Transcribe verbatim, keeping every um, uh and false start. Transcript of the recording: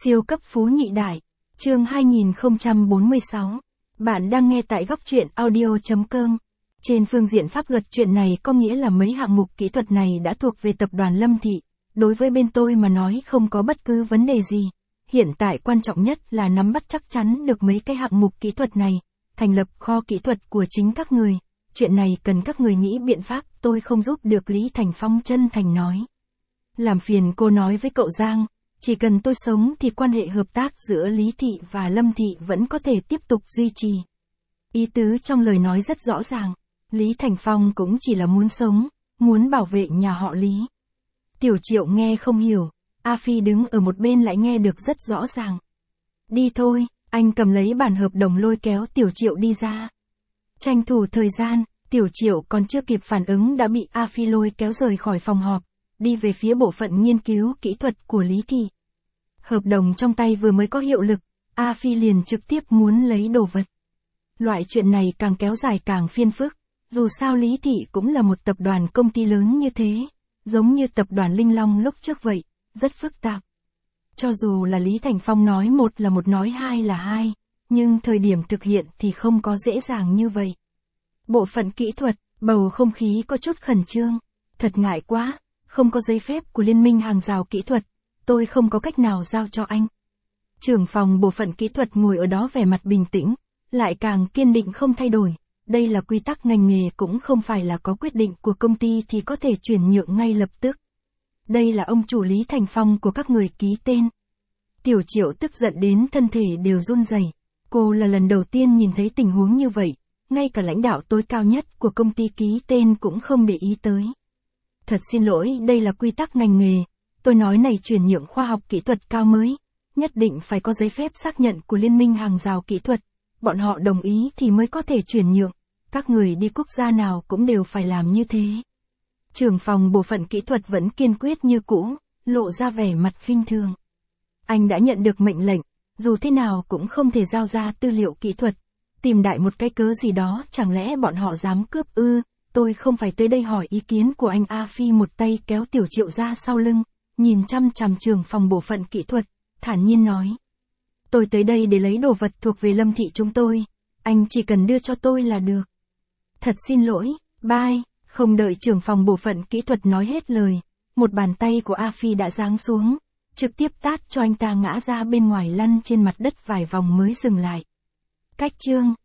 Siêu cấp phú nhị đại, chương hai nghìn không trăm bốn mươi sáu. Bạn đang nghe tại góc truyện audio chấm com. Trên phương diện pháp luật, chuyện này có nghĩa là mấy hạng mục kỹ thuật này đã thuộc về tập đoàn Lâm Thị. Đối với bên tôi mà nói không có bất cứ vấn đề gì. Hiện tại quan trọng nhất là nắm bắt chắc chắn được mấy cái hạng mục kỹ thuật này, thành lập kho kỹ thuật của chính các người. Chuyện này cần các người nghĩ biện pháp, tôi không giúp được. Lý Thành Phong chân thành nói. Làm phiền cô nói với cậu Giang, chỉ cần tôi sống thì quan hệ hợp tác giữa Lý Thị và Lâm Thị vẫn có thể tiếp tục duy trì. Ý tứ trong lời nói rất rõ ràng, Lý Thành Phong cũng chỉ là muốn sống, muốn bảo vệ nhà họ Lý. Tiểu Triệu nghe không hiểu, A Phi đứng ở một bên lại nghe được rất rõ ràng. Đi thôi, anh cầm lấy bản hợp đồng lôi kéo Tiểu Triệu đi ra. Tranh thủ thời gian, Tiểu Triệu còn chưa kịp phản ứng đã bị A Phi lôi kéo rời khỏi phòng họp, đi về phía bộ phận nghiên cứu kỹ thuật của Lý Thị. Hợp đồng trong tay vừa mới có hiệu lực, A Phi liền trực tiếp muốn lấy đồ vật. Loại chuyện này càng kéo dài càng phiền phức, dù sao Lý Thị cũng là một tập đoàn công ty lớn như thế, giống như tập đoàn Linh Long lúc trước vậy, rất phức tạp. Cho dù là Lý Thành Phong nói một là một nói hai là hai, nhưng thời điểm thực hiện thì không có dễ dàng như vậy. Bộ phận kỹ thuật, bầu không khí có chút khẩn trương, thật ngại quá, không có giấy phép của Liên minh hàng rào kỹ thuật, tôi không có cách nào giao cho anh. Trưởng phòng bộ phận kỹ thuật ngồi ở đó vẻ mặt bình tĩnh, lại càng kiên định không thay đổi. Đây là quy tắc ngành nghề, cũng không phải là có quyết định của công ty thì có thể chuyển nhượng ngay lập tức. Đây là ông chủ Lý Thành Phong của các người ký tên. Tiểu Triệu tức giận đến thân thể đều run rẩy. Cô là lần đầu tiên nhìn thấy tình huống như vậy, ngay cả lãnh đạo tối cao nhất của công ty ký tên cũng không để ý tới. Thật xin lỗi, đây là quy tắc ngành nghề. Tôi nói này, chuyển nhượng khoa học kỹ thuật cao mới, nhất định phải có giấy phép xác nhận của Liên minh hàng rào kỹ thuật. Bọn họ đồng ý thì mới có thể chuyển nhượng. Các người đi quốc gia nào cũng đều phải làm như thế. Trưởng phòng bộ phận kỹ thuật vẫn kiên quyết như cũ, lộ ra vẻ mặt khinh thường. Anh đã nhận được mệnh lệnh, dù thế nào cũng không thể giao ra tư liệu kỹ thuật. Tìm đại một cái cớ gì đó, chẳng lẽ bọn họ dám cướp ư? Tôi không phải tới đây hỏi ý kiến của anh. A Phi một tay kéo Tiểu Triệu ra sau lưng, nhìn chăm chằm trưởng phòng bộ phận kỹ thuật, thản nhiên nói. Tôi tới đây để lấy đồ vật thuộc về Lâm Thị chúng tôi, anh chỉ cần đưa cho tôi là được. Thật xin lỗi, bye. Không đợi trưởng phòng bộ phận kỹ thuật nói hết lời, một bàn tay của A Phi đã giáng xuống, trực tiếp tát cho anh ta ngã ra bên ngoài, lăn trên mặt đất vài vòng mới dừng lại. Cách chương.